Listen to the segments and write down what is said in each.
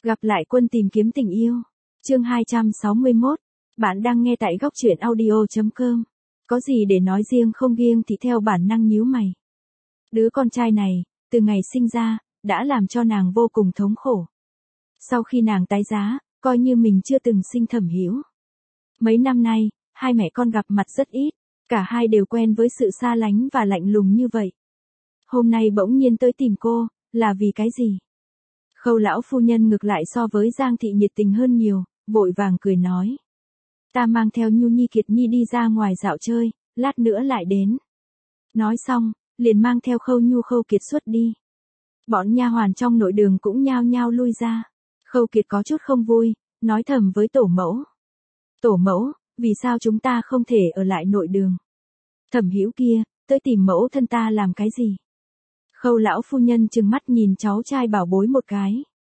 Gặp lại quân tìm kiếm tình yêu. Chương 261. Bạn đang nghe tại góc truyện audio.com. Có gì để nói riêng không riêng thì theo bản năng nhíu mày. Đứa con trai này, từ ngày sinh ra, đã làm cho nàng vô cùng thống khổ. Sau khi nàng tái giá, coi như mình chưa từng sinh Thẩm Hữu. Mấy năm nay, hai mẹ con gặp mặt rất ít, cả hai đều quen với sự xa lánh và lạnh lùng như vậy. Hôm nay bỗng nhiên tới tìm cô, là vì cái gì? Khâu lão phu nhân ngược lại so với Giang thị nhiệt tình hơn nhiều, vội vàng cười nói. Ta mang theo Nhu Nhi Kiệt Nhi đi ra ngoài dạo chơi, lát nữa lại đến. Nói xong, liền mang theo Khâu Nhu Khâu Kiệt xuất đi. Bọn nha hoàn trong nội đường cũng nhao nhao lui ra. Khâu Kiệt có chút không vui, nói thầm với tổ mẫu. Tổ mẫu, vì sao chúng ta không thể ở lại nội đường? Thẩm Hữu kia, tới tìm mẫu thân ta làm cái gì? Khâu lão phu nhân trừng mắt nhìn cháu trai bảo bối một cái.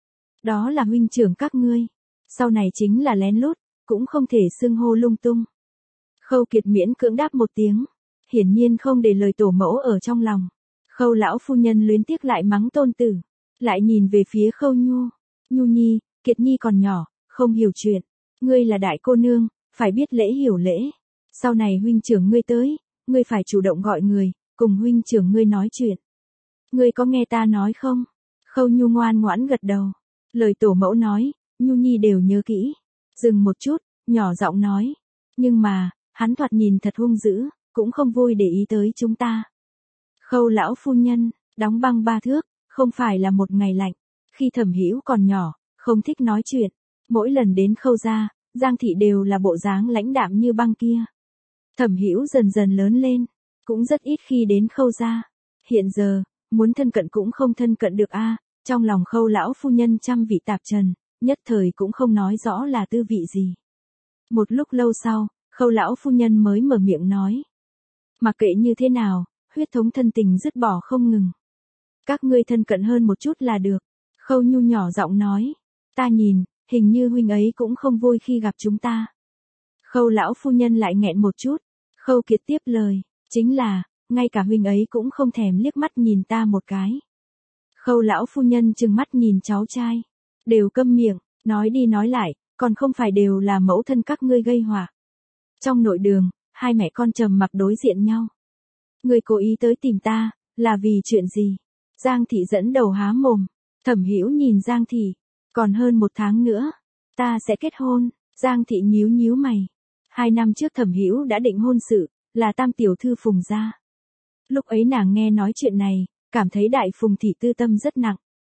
Đó là huynh trưởng các ngươi. Sau này chính là lén lút, cũng không thể xưng hô lung tung. Khâu Kiệt miễn cưỡng đáp một tiếng. Hiển nhiên không để lời tổ mẫu ở trong lòng. Khâu lão phu nhân luyến tiếc lại mắng tôn tử. Lại nhìn về phía Khâu Nhu. Nhu Nhi, Kiệt Nhi còn nhỏ, không hiểu chuyện. Ngươi là đại cô nương, phải biết lễ hiểu lễ. Sau này huynh trưởng ngươi tới, ngươi phải chủ động gọi người, cùng huynh trưởng ngươi nói chuyện. Ngươi có nghe ta nói không? Khâu Nhu ngoan ngoãn gật đầu. Lời tổ mẫu nói, Nhu Nhi đều nhớ kỹ. Dừng một chút, nhỏ giọng nói. Nhưng mà, hắn thoạt nhìn thật hung dữ, cũng không vui để ý tới chúng ta. Khâu lão phu nhân, đóng băng 3 thước, không phải là một ngày lạnh. Khi Thẩm Hữu còn nhỏ, không thích nói chuyện. Mỗi lần đến Khâu gia, Giang thị đều là bộ dáng lãnh đạm như băng kia. Thẩm Hữu dần dần lớn lên, cũng rất ít khi đến Khâu gia. Hiện giờ, muốn thân cận cũng không thân cận được a. Trong lòng Khâu lão phu nhân trăm vị tạp trần, nhất thời cũng không nói rõ là tư vị gì. Một lúc lâu sau, Khâu lão phu nhân mới mở miệng nói. Mặc kệ như thế nào, huyết thống thân tình dứt bỏ không ngừng. Các ngươi thân cận hơn một chút là được. Khâu Nhu nhỏ giọng nói. Ta nhìn, hình như huynh ấy cũng không vui khi gặp chúng ta. Khâu lão phu nhân lại nghẹn một chút. Khâu Kiệt tiếp lời. Chính là, ngay cả huynh ấy cũng không thèm liếc mắt nhìn ta một cái. Khâu lão phu nhân trừng mắt nhìn cháu trai. Đều câm miệng, nói đi nói lại, còn không phải đều là mẫu thân các ngươi gây họa. Trong nội đường, hai mẹ con trầm mặc đối diện nhau. Ngươi cố ý tới tìm ta, là vì chuyện gì? Giang thị dẫn đầu há mồm. Thẩm Hữu nhìn Giang thị. Còn hơn 1 tháng nữa, ta sẽ kết hôn. Giang thị nhíu nhíu mày. 2 năm trước Thẩm Hữu đã định hôn sự, là tam tiểu thư Phùng gia. Lúc ấy nàng nghe nói chuyện này, cảm thấy đại Phùng thị tư tâm rất nặng.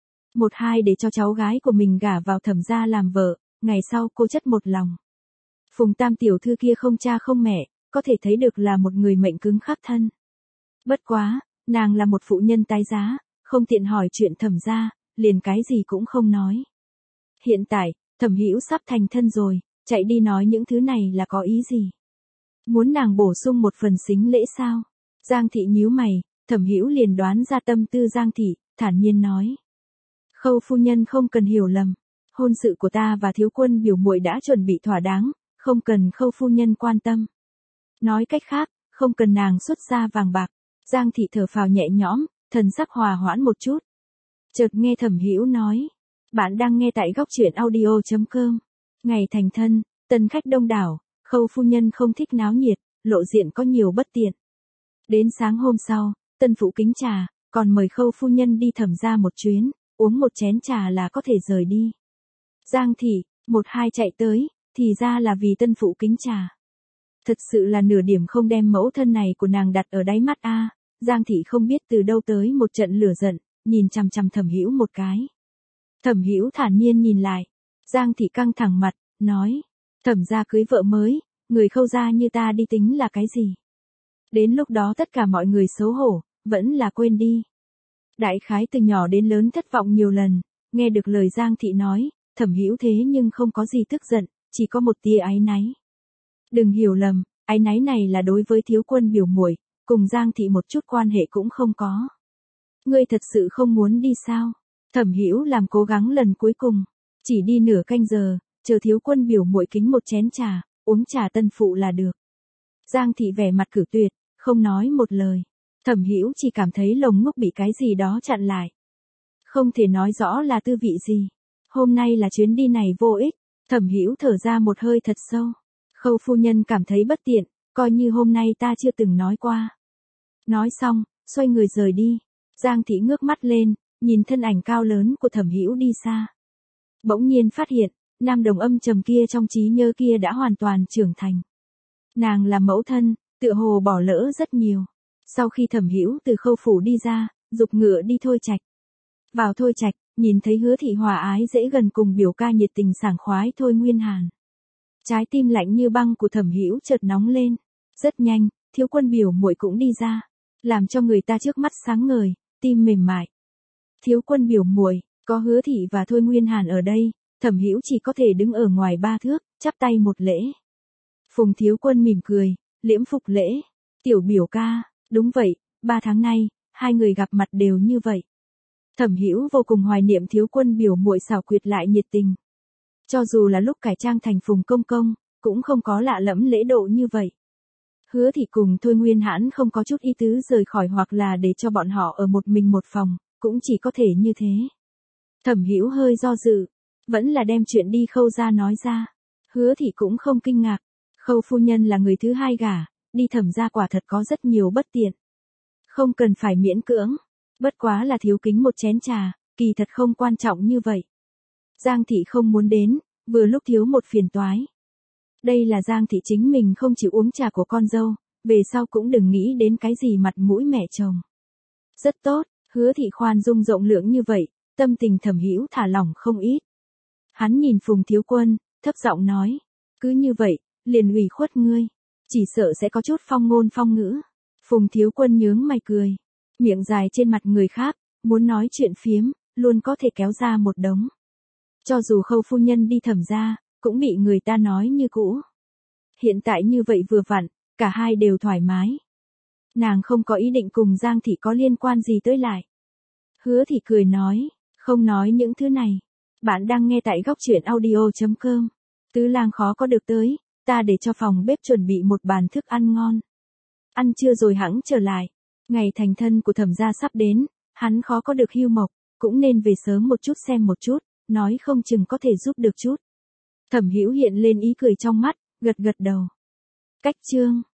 1-2 để cho cháu gái của mình gả vào Thẩm gia làm vợ, ngày sau cô chất một lòng. Phùng tam tiểu thư kia không cha không mẹ, có thể thấy được là một người mệnh cứng khắc thân. Bất quá, nàng là một phụ nhân tái giá, không tiện hỏi chuyện Thẩm gia, liền cái gì cũng không nói. Hiện tại, Thẩm Hữu sắp thành thân rồi, chạy đi nói những thứ này là có ý gì? Muốn nàng bổ sung một phần sính lễ sao? Giang thị nhíu mày, Thẩm Hữu liền đoán ra tâm tư Giang thị, thản nhiên nói. Khâu phu nhân không cần hiểu lầm. Hôn sự của ta và thiếu quân biểu muội đã chuẩn bị thỏa đáng, không cần Khâu phu nhân quan tâm. Nói cách khác, không cần nàng xuất ra vàng bạc. Giang thị thở phào nhẹ nhõm, thần sắc hòa hoãn một chút. Chợt nghe Thẩm Hữu nói. Bạn đang nghe tại góc truyện audio.com. Ngày thành thân, tân khách đông đảo, Khâu phu nhân không thích náo nhiệt, lộ diện có nhiều bất tiện. Đến sáng hôm sau, tân phụ kính trà, còn mời Khâu phu nhân đi Thẩm gia một chuyến, uống một chén trà là có thể rời đi. Giang thị, 1-2 chạy tới, thì ra là vì tân phụ kính trà. Thật sự là nửa điểm không đem mẫu thân này của nàng đặt ở đáy mắt a. Giang thị không biết từ đâu tới một trận lửa giận, nhìn chằm chằm Thẩm Hữu một cái. Thẩm Hữu thản nhiên nhìn lại. Giang thị căng thẳng mặt, nói. Thẩm gia cưới vợ mới, người Khâu gia như ta đi tính là cái gì? Đến lúc đó tất cả mọi người xấu hổ, vẫn là quên đi. Đại khái từ nhỏ đến lớn thất vọng nhiều lần, nghe được lời Giang thị nói, Thẩm Hữu thế nhưng không có gì tức giận, chỉ có một tia áy náy. Đừng hiểu lầm, áy náy này là đối với thiếu quân biểu muội, cùng Giang thị một chút quan hệ cũng không có. Ngươi thật sự không muốn đi sao? Thẩm Hữu làm cố gắng lần cuối cùng, chỉ đi nửa canh giờ, chờ thiếu quân biểu muội kính một chén trà, uống trà tân phụ là được. Giang thị vẻ mặt cử tuyệt, không nói một lời. Thẩm Hữu chỉ cảm thấy lồng ngực bị cái gì đó chặn lại. Không thể nói rõ là tư vị gì. Hôm nay là chuyến đi này vô ích. Thẩm Hữu thở ra một hơi thật sâu. Khâu phu nhân cảm thấy bất tiện, coi như hôm nay ta chưa từng nói qua. Nói xong, xoay người rời đi. Giang Thị ngước mắt lên, nhìn thân ảnh cao lớn của Thẩm Hữu đi xa. Bỗng nhiên phát hiện, nam đồng âm trầm kia trong trí nhớ kia đã hoàn toàn trưởng thành. Nàng là mẫu thân, tựa hồ bỏ lỡ rất nhiều. Sau khi Thẩm Hữu từ Khâu phủ đi ra, giục ngựa đi Thôi Trạch. Vào Thôi Trạch, nhìn thấy Hứa thị hòa ái dễ gần cùng biểu ca nhiệt tình sảng khoái Thôi Nguyên Hàn. Trái tim lạnh như băng của Thẩm Hữu chợt nóng lên. Rất nhanh, Thiếu Quân biểu muội cũng đi ra, làm cho người ta trước mắt sáng ngời, tim mềm mại. Thiếu Quân biểu muội, có Hứa thị và Thôi Nguyên Hàn ở đây, Thẩm Hữu chỉ có thể đứng ở ngoài 3 thước, chắp tay một lễ. Phùng Thiếu Quân mỉm cười, liễm phục lễ. Tiểu biểu ca, đúng vậy, 3 tháng nay, hai người gặp mặt đều như vậy. Thẩm Hữu vô cùng hoài niệm Thiếu Quân biểu muội xảo quyệt lại nhiệt tình. Cho dù là lúc cải trang thành Phùng công công, cũng không có lạ lẫm lễ độ như vậy. Hứa thị cùng Thôi Nguyên Hãn không có chút ý tứ rời khỏi hoặc là để cho bọn họ ở một mình một phòng, cũng chỉ có thể như thế. Thẩm Hữu hơi do dự, vẫn là đem chuyện đi Khâu ra nói ra. Hứa thị cũng không kinh ngạc. Khâu phu nhân là người thứ hai gả, đi Thẩm gia quả thật có rất nhiều bất tiện. Không cần phải miễn cưỡng, bất quá là thiếu kính một chén trà, kỳ thật không quan trọng như vậy. Giang thị không muốn đến, vừa lúc thiếu một phiền toái. Đây là Giang thị chính mình không chịu uống trà của con dâu, về sau cũng đừng nghĩ đến cái gì mặt mũi mẹ chồng. Rất tốt, Hứa thị khoan dung rộng lượng như vậy, tâm tình Thẩm Hữu thả lỏng không ít. Hắn nhìn Phùng Thiếu Quân, thấp giọng nói, cứ như vậy, liền ủy khuất ngươi, chỉ sợ sẽ có chút phong ngôn phong ngữ. Phùng Thiếu Quân nhướng mày cười, miệng dài trên mặt người khác, muốn nói chuyện phiếm, luôn có thể kéo ra một đống. Cho dù Khâu phu nhân đi Thẩm gia, cũng bị người ta nói như cũ. Hiện tại như vậy vừa vặn, cả hai đều thoải mái. Nàng không có ý định cùng Giang thị có liên quan gì tới lại. Hứa thị cười nói, không nói những thứ này. Bạn đang nghe tại góc truyện audio.com. Tứ lang khó có được tới, ta để cho phòng bếp chuẩn bị một bàn thức ăn ngon. Ăn trưa rồi hẵng trở lại. Ngày thành thân của Thẩm gia sắp đến, hắn khó có được hưu mộc, cũng nên về sớm một chút xem một chút, nói không chừng có thể giúp được chút. Thẩm Hữu hiện lên ý cười trong mắt, gật gật đầu. Cách chương